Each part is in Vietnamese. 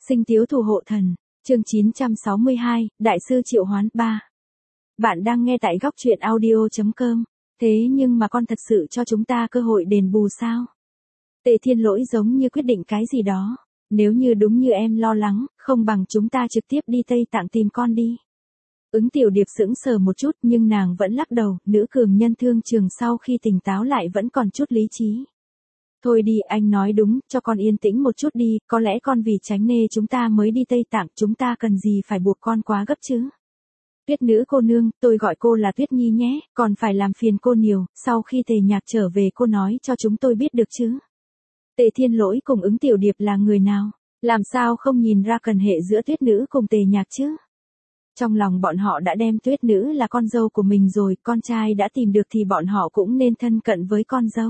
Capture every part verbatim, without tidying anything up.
Sinh tiếu thủ hộ thần, chương chín trăm sáu mươi hai, Đại sư triệu hoán ba. Bạn đang nghe tại góc truyện audio chấm com. Thế nhưng mà con thật sự cho chúng ta cơ hội đền bù sao? Tề Thiên Lỗi giống như quyết định cái gì đó. Nếu như đúng như em lo lắng, không bằng chúng ta trực tiếp đi Tây Tạng tìm con đi. Ứng Tiểu Điệp sững sờ một chút nhưng nàng vẫn lắc đầu, nữ cường nhân thương trường sau khi tỉnh táo lại vẫn còn chút lý trí. Thôi đi, anh nói đúng, cho con yên tĩnh một chút đi, có lẽ con vì tránh nê chúng ta mới đi Tây Tạng, chúng ta cần gì phải buộc con quá gấp chứ. Tuyết nữ cô nương, tôi gọi cô là Tuyết Nhi nhé, còn phải làm phiền cô nhiều, sau khi Tề Nhạc trở về cô nói cho chúng tôi biết được chứ. Tề Thiên Lỗi cùng Ứng Tiểu Điệp là người nào, làm sao không nhìn ra cần hệ giữa Tuyết nữ cùng Tề Nhạc chứ. Trong lòng bọn họ đã đem Tuyết nữ là con dâu của mình rồi, con trai đã tìm được thì bọn họ cũng nên thân cận với con dâu.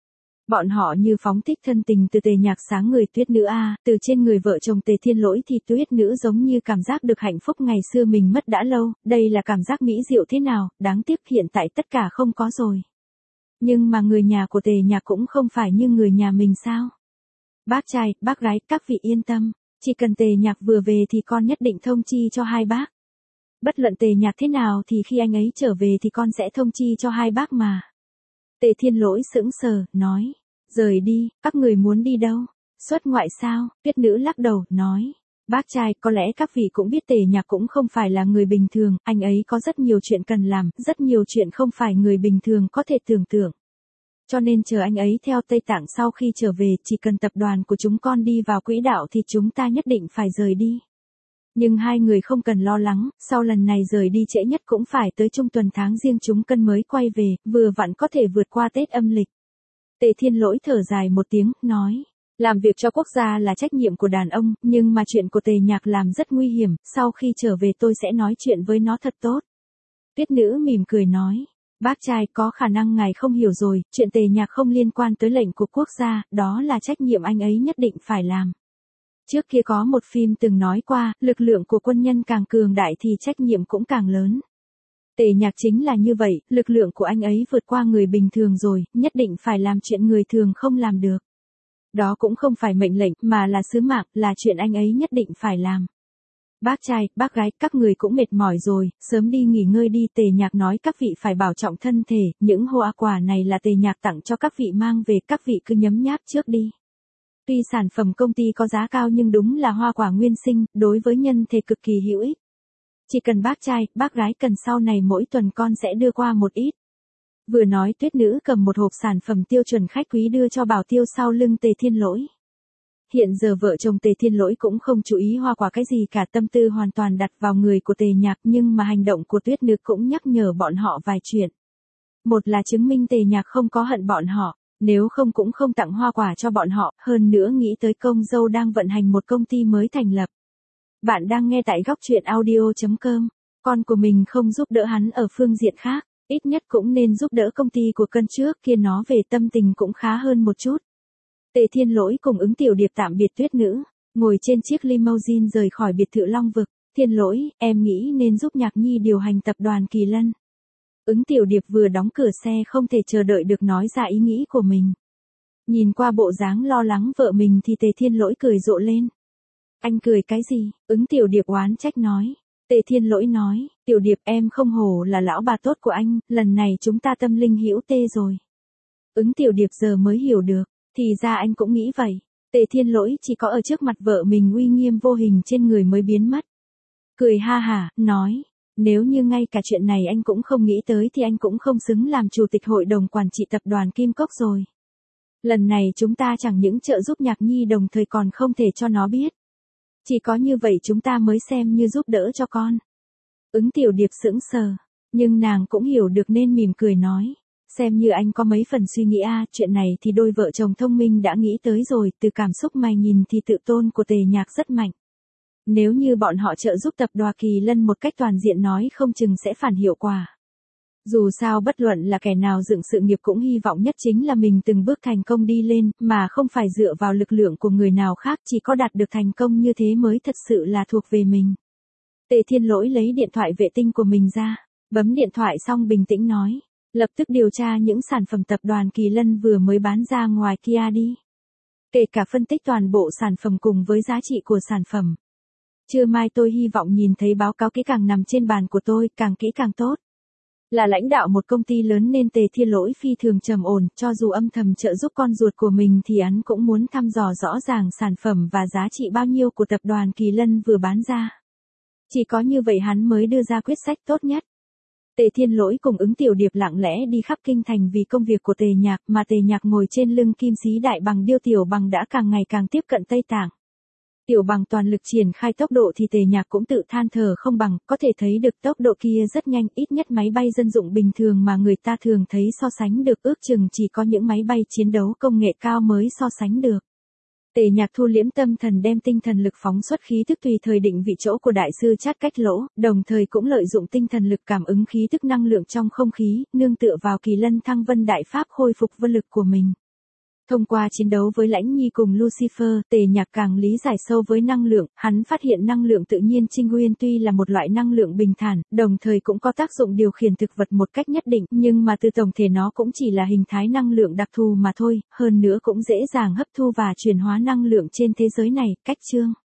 Bọn họ như phóng thích thân tình từ Tề Nhạc sáng người Tuyết nữ a, từ trên người vợ chồng Tề Thiên Lỗi thì Tuyết nữ giống như cảm giác được hạnh phúc ngày xưa mình mất đã lâu, đây là cảm giác mỹ diệu thế nào, đáng tiếc hiện tại tất cả không có rồi. Nhưng mà người nhà của Tề Nhạc cũng không phải như người nhà mình sao? Bác trai, bác gái, các vị yên tâm, chỉ cần Tề Nhạc vừa về thì con nhất định thông chi cho hai bác. Bất luận Tề Nhạc thế nào thì khi anh ấy trở về thì con sẽ thông chi cho hai bác mà. Tề Thiên Lỗi sững sờ, nói, rời đi, các người muốn đi đâu? Xuất ngoại sao? Tuyết nữ lắc đầu, nói, bác trai, có lẽ các vị cũng biết Tề Nhạc cũng không phải là người bình thường, anh ấy có rất nhiều chuyện cần làm, rất nhiều chuyện không phải người bình thường có thể tưởng tượng. Cho nên chờ anh ấy theo Tây Tạng sau khi trở về, chỉ cần tập đoàn của chúng con đi vào quỹ đạo thì chúng ta nhất định phải rời đi. Nhưng hai người không cần lo lắng, sau lần này rời đi trễ nhất cũng phải tới trung tuần tháng Giêng chúng cân mới quay về, vừa vặn có thể vượt qua Tết âm lịch. Tề Thiên Lỗi thở dài một tiếng, nói, làm việc cho quốc gia là trách nhiệm của đàn ông, nhưng mà chuyện của Tề Nhạc làm rất nguy hiểm, sau khi trở về tôi sẽ nói chuyện với nó thật tốt. Tuyết nữ mỉm cười nói, bác trai có khả năng ngài không hiểu rồi, chuyện Tề Nhạc không liên quan tới lệnh của quốc gia, đó là trách nhiệm anh ấy nhất định phải làm. Trước kia có một phim từng nói qua, lực lượng của quân nhân càng cường đại thì trách nhiệm cũng càng lớn. Tề Nhạc chính là như vậy, lực lượng của anh ấy vượt qua người bình thường rồi, nhất định phải làm chuyện người thường không làm được. Đó cũng không phải mệnh lệnh, mà là sứ mạng, là chuyện anh ấy nhất định phải làm. Bác trai, bác gái, các người cũng mệt mỏi rồi, sớm đi nghỉ ngơi đi. Tề Nhạc nói các vị phải bảo trọng thân thể, những hoa quả này là Tề Nhạc tặng cho các vị mang về, các vị cứ nhấm nháp trước đi. Tuy sản phẩm công ty có giá cao nhưng đúng là hoa quả nguyên sinh, đối với nhân thể cực kỳ hữu ích. Chỉ cần bác trai, bác gái cần sau này mỗi tuần con sẽ đưa qua một ít. Vừa nói Tuyết nữ cầm một hộp sản phẩm tiêu chuẩn khách quý đưa cho bảo tiêu sau lưng Tề Thiên Lỗi. Hiện giờ vợ chồng Tề Thiên Lỗi cũng không chú ý hoa quả cái gì cả, tâm tư hoàn toàn đặt vào người của Tề Nhạc, nhưng mà hành động của Tuyết nữ cũng nhắc nhở bọn họ vài chuyện. Một là chứng minh Tề Nhạc không có hận bọn họ. Nếu không cũng không tặng hoa quả cho bọn họ, hơn nữa nghĩ tới công dâu đang vận hành một công ty mới thành lập. Bạn đang nghe tại góc truyện audio chấm com, con của mình không giúp đỡ hắn ở phương diện khác, ít nhất cũng nên giúp đỡ công ty của cân trước kia nó về tâm tình cũng khá hơn một chút. Tề Thiên Lỗi cùng Ứng Tiểu Điệp tạm biệt Tuyết nữ, ngồi trên chiếc limousine rời khỏi biệt thự Long Vực. Thiên Lỗi, em nghĩ nên giúp Nhạc Nhi điều hành tập đoàn Kỳ Lân. Ứng Tiểu Điệp vừa đóng cửa xe không thể chờ đợi được nói ra ý nghĩ của mình. Nhìn qua bộ dáng lo lắng vợ mình thì Tề Thiên Lỗi cười rộ lên. Anh cười cái gì? Ứng Tiểu Điệp oán trách nói. Tề Thiên Lỗi nói, Tiểu Điệp em không hổ là lão bà tốt của anh, lần này chúng ta tâm linh hữu tê rồi. Ứng Tiểu Điệp giờ mới hiểu được, thì ra anh cũng nghĩ vậy. Tề Thiên Lỗi chỉ có ở trước mặt vợ mình uy nghiêm vô hình trên người mới biến mất. Cười ha hả, nói. Nếu như ngay cả chuyện này anh cũng không nghĩ tới thì anh cũng không xứng làm chủ tịch hội đồng quản trị tập đoàn Kim Cốc rồi. Lần này chúng ta chẳng những trợ giúp Nhạc Nhi đồng thời còn không thể cho nó biết. Chỉ có như vậy chúng ta mới xem như giúp đỡ cho con. Ứng Tiểu Điệp sững sờ, nhưng nàng cũng hiểu được nên mỉm cười nói. Xem như anh có mấy phần suy nghĩ a, chuyện này thì đôi vợ chồng thông minh đã nghĩ tới rồi, từ cảm xúc mày nhìn thì tự tôn của Tề Nhạc rất mạnh. Nếu như bọn họ trợ giúp tập đoàn Kỳ Lân một cách toàn diện nói không chừng sẽ phản hiệu quả. Dù sao bất luận là kẻ nào dựng sự nghiệp cũng hy vọng nhất chính là mình từng bước thành công đi lên, mà không phải dựa vào lực lượng của người nào khác, chỉ có đạt được thành công như thế mới thật sự là thuộc về mình. Tề Thiên Lỗi lấy điện thoại vệ tinh của mình ra, bấm điện thoại xong bình tĩnh nói, lập tức điều tra những sản phẩm tập đoàn Kỳ Lân vừa mới bán ra ngoài kia đi. Kể cả phân tích toàn bộ sản phẩm cùng với giá trị của sản phẩm. Trưa mai tôi hy vọng nhìn thấy báo cáo kỹ càng nằm trên bàn của tôi, càng kỹ càng tốt. Là lãnh đạo một công ty lớn nên Tề Thiên Lỗi phi thường trầm ổn, cho dù âm thầm trợ giúp con ruột của mình thì hắn cũng muốn thăm dò rõ ràng sản phẩm và giá trị bao nhiêu của tập đoàn Kỳ Lân vừa bán ra. Chỉ có như vậy hắn mới đưa ra quyết sách tốt nhất. Tề Thiên Lỗi cùng Ứng Tiểu Điệp lặng lẽ đi khắp kinh thành vì công việc của Tề Nhạc, mà Tề Nhạc ngồi trên lưng Kim Sĩ Đại Bằng điêu Tiểu Bằng đã càng ngày càng tiếp cận Tây Tạng. Tiểu Bằng toàn lực triển khai tốc độ thì Tề Nhạc cũng tự than thở không bằng, có thể thấy được tốc độ kia rất nhanh, ít nhất máy bay dân dụng bình thường mà người ta thường thấy so sánh được ước chừng chỉ có những máy bay chiến đấu công nghệ cao mới so sánh được. Tề Nhạc thu liễm tâm thần đem tinh thần lực phóng xuất khí thức tùy thời định vị chỗ của đại sư Chát Cách Lỗ, đồng thời cũng lợi dụng tinh thần lực cảm ứng khí thức năng lượng trong không khí, nương tựa vào Kỳ Lân Thăng Vân Đại Pháp khôi phục vân lực của mình. Thông qua chiến đấu với Lãnh Nhi cùng Lucifer, Tề Nhạc càng lý giải sâu với năng lượng, hắn phát hiện năng lượng tự nhiên Trinh Nguyên tuy là một loại năng lượng bình thản, đồng thời cũng có tác dụng điều khiển thực vật một cách nhất định, nhưng mà từ tổng thể nó cũng chỉ là hình thái năng lượng đặc thù mà thôi, hơn nữa cũng dễ dàng hấp thu và chuyển hóa năng lượng trên thế giới này. Cách chương